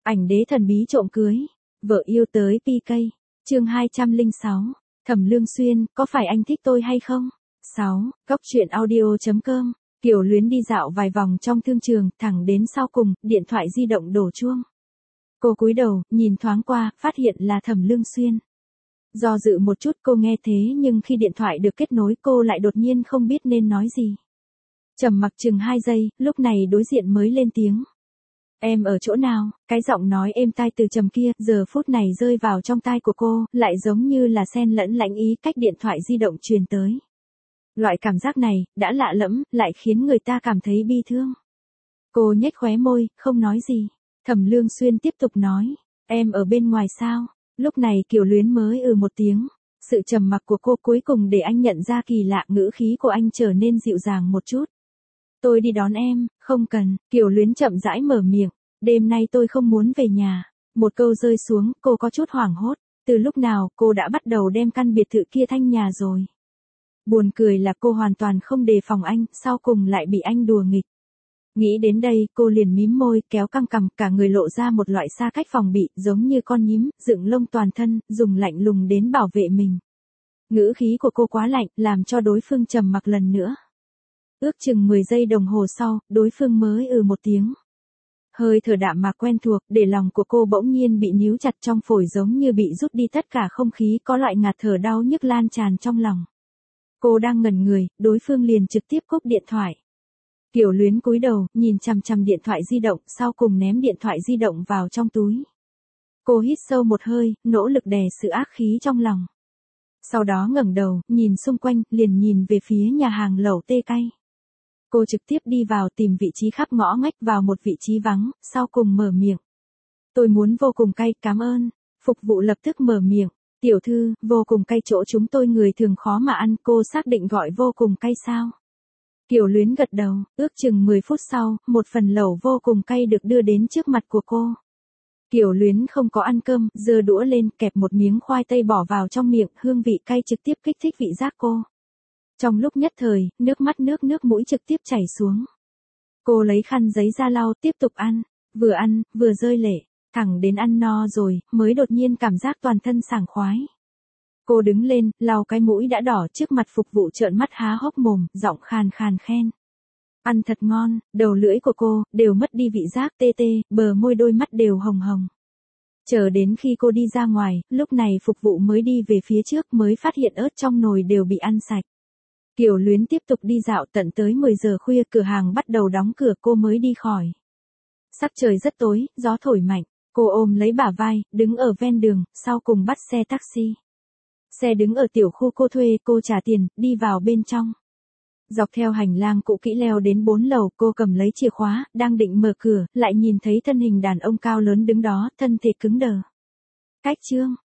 Ảnh đế thần bí trộm cưới. Vợ yêu tới PK. Chương 206. Thẩm Lương Xuyên, có phải anh thích tôi hay không? 6. Góc truyện audio.com. Kiều Luyến đi dạo vài vòng trong thương trường, thẳng đến sau cùng, điện thoại di động đổ chuông. Cô cúi đầu, nhìn thoáng qua, phát hiện là Thẩm Lương Xuyên. Do dự một chút cô nghe thế nhưng khi điện thoại được kết nối cô lại đột nhiên không biết nên nói gì. Trầm mặc chừng 2 giây, lúc này đối diện mới lên tiếng. Em ở chỗ nào? Cái giọng nói êm tai từ trầm kia, giờ phút này rơi vào trong tai của cô, lại giống như là xen lẫn lãnh ý cách điện thoại di động truyền tới. Loại cảm giác này, đã lạ lẫm, lại khiến người ta cảm thấy bi thương. Cô nhếch khóe môi, không nói gì. Thẩm Lương Xuyên tiếp tục nói, em ở bên ngoài sao? Lúc này Kiều Luyến mới một tiếng. Sự trầm mặc của cô cuối cùng để anh nhận ra kỳ lạ, ngữ khí của anh trở nên dịu dàng một chút. Tôi đi đón em, không cần. Kiều Luyến chậm rãi mở miệng. Đêm nay tôi không muốn về nhà. Một câu rơi xuống, cô có chút hoảng hốt. Từ lúc nào cô đã bắt đầu đem căn biệt thự kia thanh nhà rồi. Buồn cười là cô hoàn toàn không đề phòng anh, sau cùng lại bị anh đùa nghịch. Nghĩ đến đây, cô liền mím môi, kéo căng cằm, cả người lộ ra một loại xa cách phòng bị, giống như con nhím, dựng lông toàn thân, dùng lạnh lùng đến bảo vệ mình. Ngữ khí của cô quá lạnh, làm cho đối phương trầm mặc lần nữa. Ước chừng 10 giây đồng hồ sau, đối phương mới một tiếng. Hơi thở đạm mà quen thuộc, để lòng của cô bỗng nhiên bị níu chặt trong phổi, giống như bị rút đi tất cả không khí, có loại ngạt thở đau nhức lan tràn trong lòng. Cô đang ngẩn người, đối phương liền trực tiếp cúp điện thoại. Kiều Luyến cúi đầu, nhìn chằm chằm điện thoại di động, sau cùng ném điện thoại di động vào trong túi. Cô hít sâu một hơi, nỗ lực đè sự ác khí trong lòng. Sau đó ngẩng đầu, nhìn xung quanh, liền nhìn về phía nhà hàng lẩu tê cay. Cô trực tiếp đi vào, tìm vị trí khắp ngõ ngách, vào một vị trí vắng, sau cùng mở miệng. Tôi muốn vô cùng cay, cảm ơn. Phục vụ lập tức mở miệng. Tiểu thư, vô cùng cay chỗ chúng tôi người thường khó mà ăn, cô xác định gọi vô cùng cay sao? Kiều Luyến gật đầu, ước chừng 10 phút sau, một phần lẩu vô cùng cay được đưa đến trước mặt của cô. Kiều Luyến không có ăn cơm, giơ đũa lên, kẹp một miếng khoai tây bỏ vào trong miệng, hương vị cay trực tiếp kích thích vị giác cô. Trong lúc nhất thời, nước mắt nước mũi trực tiếp chảy xuống. Cô lấy khăn giấy ra lau, tiếp tục ăn, vừa rơi lệ, thẳng đến ăn no rồi, mới đột nhiên cảm giác toàn thân sảng khoái. Cô đứng lên, lau cái mũi đã đỏ, trước mặt phục vụ trợn mắt há hốc mồm, giọng khàn khàn khen. Ăn thật ngon, đầu lưỡi của cô, đều mất đi vị giác tê tê, bờ môi đôi mắt đều hồng hồng. Chờ đến khi cô đi ra ngoài, lúc này phục vụ mới đi về phía trước mới phát hiện ớt trong nồi đều bị ăn sạch. Kiều Luyến tiếp tục đi dạo tận tới 10 giờ khuya, cửa hàng bắt đầu đóng cửa cô mới đi khỏi. Sắc trời rất tối, gió thổi mạnh, cô ôm lấy bả vai, đứng ở ven đường, sau cùng bắt xe taxi. Xe đứng ở tiểu khu cô thuê, cô trả tiền, đi vào bên trong. Dọc theo hành lang cũ kỹ leo đến 4 lầu, cô cầm lấy chìa khóa, đang định mở cửa, lại nhìn thấy thân hình đàn ông cao lớn đứng đó, thân thể cứng đờ. Cách chương.